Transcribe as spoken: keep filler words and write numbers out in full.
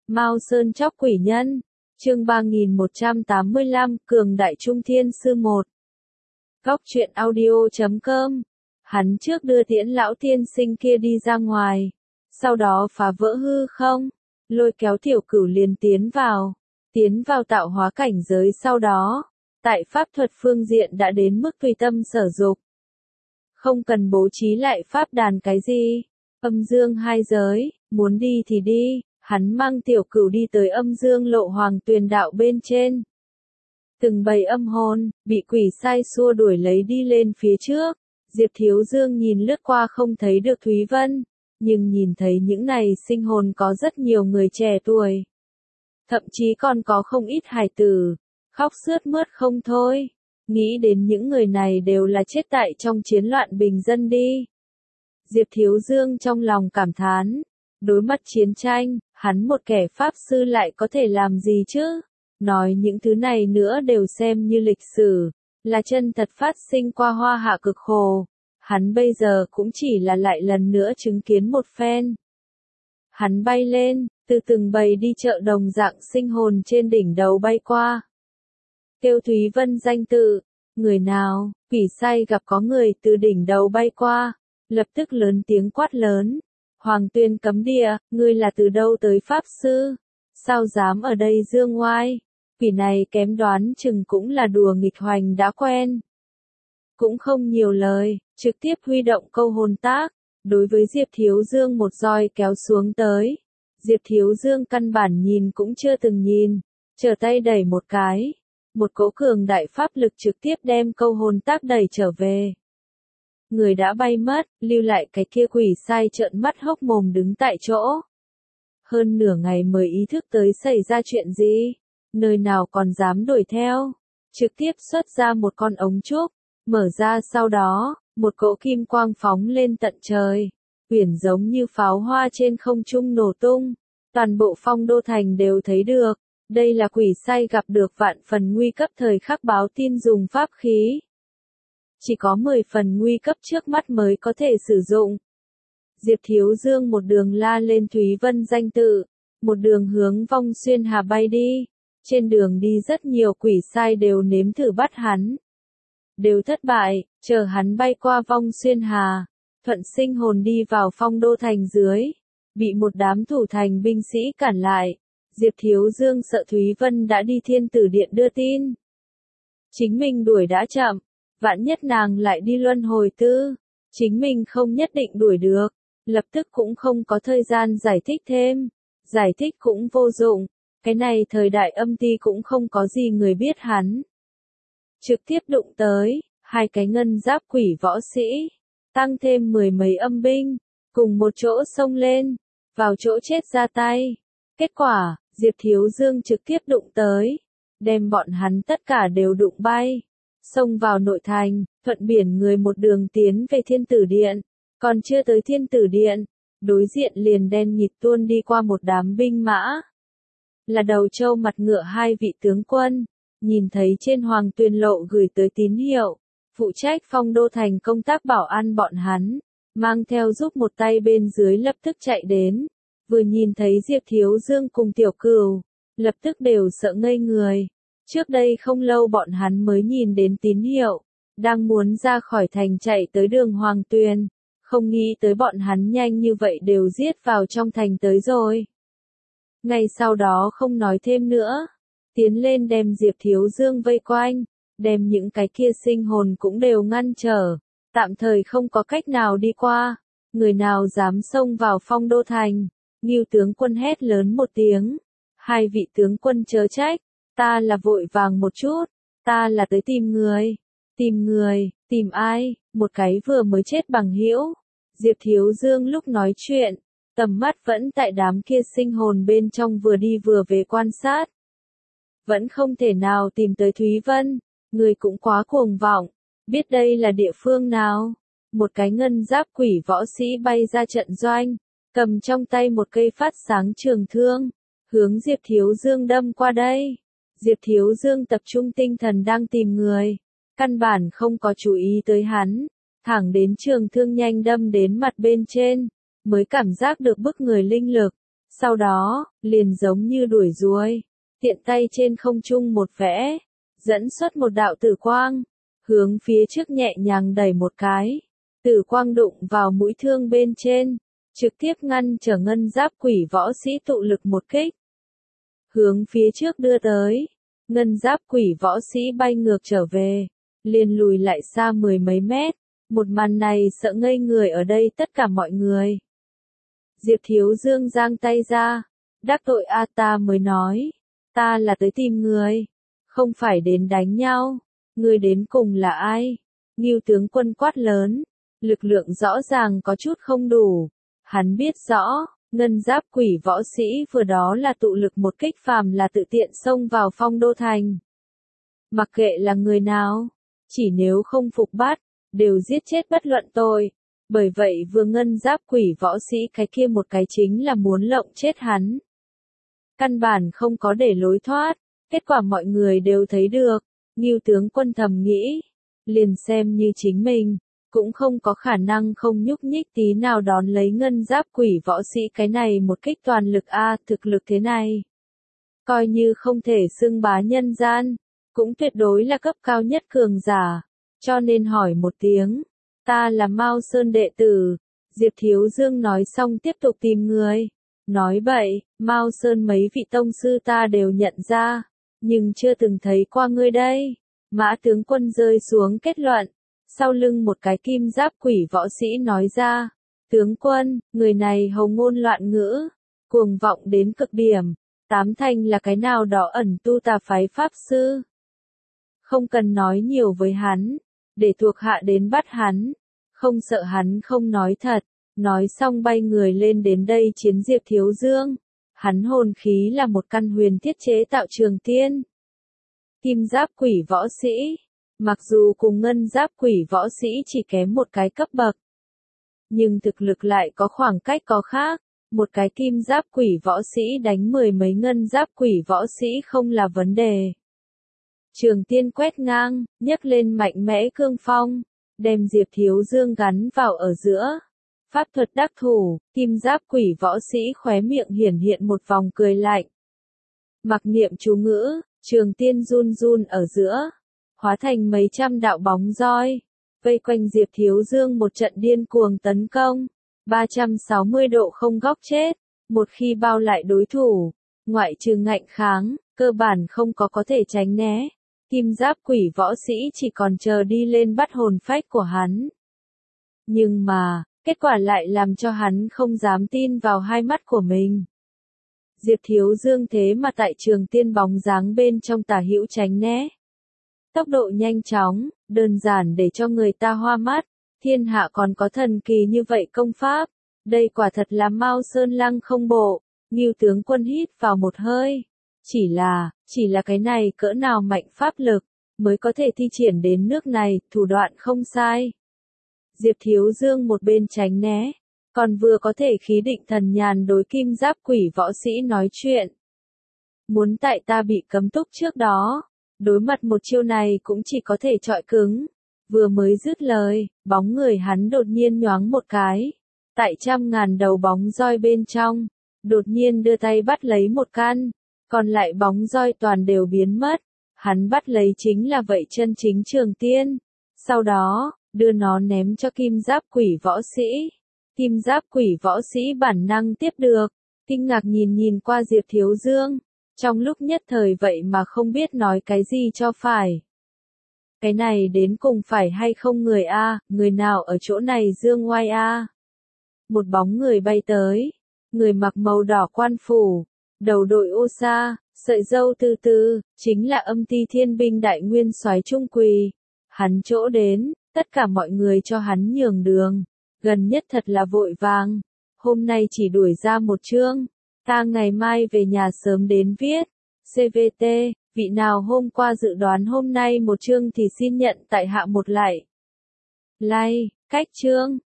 Mao Sơn Chóc Quỷ Nhân, chương ba nghìn một trăm tám mươi lăm, Cường Đại Trung Thiên Sư một. Góc truyện audio chấm com. Hắn trước đưa Tiễn lão tiên sinh kia đi ra ngoài, sau đó phá vỡ hư không, lôi kéo Tiểu Cửu liền tiến vào, tiến vào tạo hóa cảnh giới, sau đó, tại pháp thuật phương diện đã đến mức tùy tâm sở dục. Không cần bố trí lại pháp đàn cái gì, âm dương hai giới, muốn đi thì đi. Hắn mang Tiểu Cửu đi tới âm dương lộ hoàng tuyền đạo bên trên. Từng bầy âm hồn, bị quỷ sai xua đuổi lấy đi lên phía trước. Diệp Thiếu Dương nhìn lướt qua không thấy được Thúy Vân, nhưng nhìn thấy những này sinh hồn có rất nhiều người trẻ tuổi. Thậm chí còn có không ít hài tử, khóc sướt mướt không thôi. Nghĩ đến những người này đều là chết tại trong chiến loạn bình dân đi. Diệp Thiếu Dương trong lòng cảm thán. Đối mặt chiến tranh, hắn một kẻ pháp sư lại có thể làm gì chứ? Nói những thứ này nữa đều xem như lịch sử, là chân thật phát sinh qua hoa hạ cực khổ. Hắn bây giờ cũng chỉ là lại lần nữa chứng kiến một phen. Hắn bay lên, từ từng bầy đi chợ đồng dạng sinh hồn trên đỉnh đầu bay qua. Kêu Thúy Vân danh tự, người nào, quỷ sai gặp có người từ đỉnh đầu bay qua, lập tức lớn tiếng quát lớn. Hoàng Tuyên cấm địa, ngươi là từ đâu tới pháp sư? Sao dám ở đây dương ngoai? Quỷ này kém đoán chừng cũng là đùa nghịch hoành đã quen. Cũng không nhiều lời, trực tiếp huy động câu hồn tác, đối với Diệp Thiếu Dương một roi kéo xuống tới. Diệp Thiếu Dương căn bản nhìn cũng chưa từng nhìn, trở tay đẩy một cái. Một cỗ cường đại pháp lực trực tiếp đem câu hồn tác đẩy trở về. Người đã bay mất, lưu lại cái kia quỷ sai trợn mắt hốc mồm đứng tại chỗ. Hơn nửa ngày mới ý thức tới xảy ra chuyện gì, nơi nào còn dám đuổi theo. Trực tiếp xuất ra một con ống trúc, mở ra sau đó, một cỗ kim quang phóng lên tận trời. Uyển giống như pháo hoa trên không trung nổ tung. Toàn bộ Phong Đô Thành đều thấy được, đây là quỷ sai gặp được vạn phần nguy cấp thời khắc báo tin dùng pháp khí. Chỉ có mười phần nguy cấp trước mắt mới có thể sử dụng. Diệp Thiếu Dương một đường la lên Thúy Vân danh tự, một đường hướng Vong Xuyên Hà bay đi. Trên đường đi rất nhiều quỷ sai đều nếm thử bắt hắn. Đều thất bại, chờ hắn bay qua Vong Xuyên Hà, thuận sinh hồn đi vào Phong Đô Thành dưới. Bị một đám thủ thành binh sĩ cản lại. Diệp Thiếu Dương sợ Thúy Vân đã đi Thiên Tử Điện đưa tin. Chính mình đuổi đã chậm. Vạn nhất nàng lại đi luân hồi tư, chính mình không nhất định đuổi được, lập tức cũng không có thời gian giải thích thêm, giải thích cũng vô dụng, cái này thời đại âm ti cũng không có gì người biết hắn. Trực tiếp đụng tới, hai cái ngân giáp quỷ võ sĩ, tăng thêm mười mấy âm binh, cùng một chỗ xông lên, vào chỗ chết ra tay. Kết quả, Diệp Thiếu Dương trực tiếp đụng tới, đem bọn hắn tất cả đều đụng bay. Xông vào nội thành, thuận biển người một đường tiến về Thiên Tử Điện, còn chưa tới Thiên Tử Điện, đối diện liền đen nhịt tuôn đi qua một đám binh mã. Là đầu trâu mặt ngựa hai vị tướng quân, nhìn thấy trên Hoàng Tuyền Lộ gửi tới tín hiệu, phụ trách Phong Đô Thành công tác bảo an bọn hắn, mang theo giúp một tay bên dưới lập tức chạy đến, vừa nhìn thấy Diệp Thiếu Dương cùng Tiểu Cửu, lập tức đều sợ ngây người. Trước đây không lâu bọn hắn mới nhìn đến tín hiệu, đang muốn ra khỏi thành chạy tới đường Hoàng Tuyền, không nghĩ tới bọn hắn nhanh như vậy đều giết vào trong thành tới rồi. Ngay sau đó không nói thêm nữa, tiến lên đem Diệp Thiếu Dương vây quanh, đem những cái kia sinh hồn cũng đều ngăn trở, tạm thời không có cách nào đi qua, người nào dám xông vào Phong Đô Thành, Ngưu tướng quân hét lớn một tiếng, hai vị tướng quân chớ trách. Ta là vội vàng một chút, ta là tới tìm người, tìm người, tìm ai, một cái vừa mới chết bằng hữu. Diệp Thiếu Dương lúc nói chuyện, tầm mắt vẫn tại đám kia sinh hồn bên trong vừa đi vừa về quan sát. Vẫn không thể nào tìm tới Thúy Vân, người cũng quá cuồng vọng, biết đây là địa phương nào. Một cái ngân giáp quỷ võ sĩ bay ra trận doanh, cầm trong tay một cây phát sáng trường thương, hướng Diệp Thiếu Dương đâm qua đây. Diệp Thiếu Dương tập trung tinh thần đang tìm người, căn bản không có chú ý tới hắn, thẳng đến trường thương nhanh đâm đến mặt bên trên, mới cảm giác được bức người linh lực, Sau đó, liền giống như đuổi ruồi, tiện tay trên không trung một vẽ, dẫn xuất một đạo tử quang, hướng phía trước nhẹ nhàng đẩy một cái. Tử quang đụng vào mũi thương bên trên, trực tiếp ngăn trở ngân giáp quỷ võ sĩ tụ lực một kích. Hướng phía trước đưa tới, ngân giáp quỷ võ sĩ bay ngược trở về, liền lùi lại xa mười mấy mét. Một màn này sợ ngây người ở đây tất cả mọi người. Diệp Thiếu Dương giang tay ra, đắc tội a ta mới nói, ta là tới tìm người, không phải đến đánh nhau, người đến cùng là ai? Ngưu tướng quân quát lớn, lực lượng rõ ràng có chút không đủ, hắn biết rõ, ngân giáp quỷ võ sĩ vừa đó là tụ lực một kích phàm là tự tiện xông vào Phong Đô Thành. Mặc kệ là người nào, chỉ nếu không phục bắt, đều giết chết bất luận tội. Bởi vậy vừa ngân giáp quỷ võ sĩ cái kia một cái chính là muốn lộng chết hắn. Căn bản không có để lối thoát, kết quả mọi người đều thấy được, Ngưu tướng quân thầm nghĩ, liền xem như chính mình, cũng không có khả năng không nhúc nhích tí nào đón lấy ngân giáp quỷ võ sĩ cái này một kích toàn lực a thực lực thế này. Coi như không thể xưng bá nhân gian, cũng tuyệt đối là cấp cao nhất cường giả, cho nên hỏi một tiếng. Ta là Mao Sơn đệ tử, Diệp Thiếu Dương nói xong tiếp tục tìm người. Nói bậy, Mao Sơn mấy vị tông sư ta đều nhận ra, nhưng chưa từng thấy qua ngươi đây. Mã tướng quân rơi xuống kết luận, sau lưng một cái kim giáp quỷ võ sĩ nói ra, tướng quân, người này hầu ngôn loạn ngữ, cuồng vọng đến cực điểm, tám thành là cái nào đó ẩn tu tà phái pháp sư. Không cần nói nhiều với hắn, để thuộc hạ đến bắt hắn, không sợ hắn không nói thật, nói xong bay người lên đến đây chiến Diệp Thiếu Dương. Hắn hồn khí là một căn huyền thiết chế tạo trường tiên. Kim giáp quỷ võ sĩ, mặc dù cùng ngân giáp quỷ võ sĩ chỉ kém một cái cấp bậc, nhưng thực lực lại có khoảng cách có khác, một cái kim giáp quỷ võ sĩ đánh mười mấy ngân giáp quỷ võ sĩ không là vấn đề. Trường tiên quét ngang, nhấc lên mạnh mẽ cương phong, đem Diệp Thiếu Dương gắn vào ở giữa. Pháp thuật đắc thủ, kim giáp quỷ võ sĩ khóe miệng hiển hiện một vòng cười lạnh. Mặc niệm chú ngữ, trường tiên run run ở giữa, hóa thành mấy trăm đạo bóng roi, vây quanh Diệp Thiếu Dương một trận điên cuồng tấn công, ba trăm sáu mươi độ không góc chết, một khi bao lại đối thủ, ngoại trừ ngạnh kháng, cơ bản không có có thể tránh né. Kim giáp quỷ võ sĩ chỉ còn chờ đi lên bắt hồn phách của hắn. Nhưng mà, kết quả lại làm cho hắn không dám tin vào hai mắt của mình. Diệp Thiếu Dương thế mà tại trường tiên bóng dáng bên trong tả hữu tránh né. Tốc độ nhanh chóng, đơn giản để cho người ta hoa mắt, thiên hạ còn có thần kỳ như vậy công pháp. Đây quả thật là Mao Sơn Lăng không bộ, Ngưu tướng quân hít vào một hơi. Chỉ là, chỉ là cái này cỡ nào mạnh pháp lực, mới có thể thi triển đến nước này, thủ đoạn không sai. Diệp Thiếu Dương một bên tránh né, còn vừa có thể khí định thần nhàn đối kim giáp quỷ võ sĩ nói chuyện. Muốn tại ta bị cấm túc trước đó, đối mặt một chiêu này cũng chỉ có thể trọi cứng. Vừa mới dứt lời, bóng người hắn đột nhiên nhoáng một cái. Tại trăm ngàn đầu bóng roi bên trong, đột nhiên đưa tay bắt lấy một căn, còn lại bóng roi toàn đều biến mất. Hắn bắt lấy chính là vậy chân chính trường tiên. Sau đó, đưa nó ném cho kim giáp quỷ võ sĩ. Kim giáp quỷ võ sĩ bản năng tiếp được, kinh ngạc nhìn nhìn qua Diệp Thiếu Dương. Trong lúc nhất thời vậy mà không biết nói cái gì cho phải. Cái này đến cùng phải hay không người a, người nào ở chỗ này dương oai a? Một bóng người bay tới, người mặc màu đỏ quan phủ, đầu đội ô sa, sợi râu tư tư, chính là Âm Ti Thiên Binh đại nguyên soái Trung Quỳ. Hắn chỗ đến, tất cả mọi người cho hắn nhường đường, gần nhất thật là vội vàng. Hôm nay chỉ đuổi ra một chương, ta ngày mai về nhà sớm đến viết. xê vê tê, vị nào hôm qua dự đoán hôm nay một chương thì xin nhận tại hạ một lại. Like, cách chương.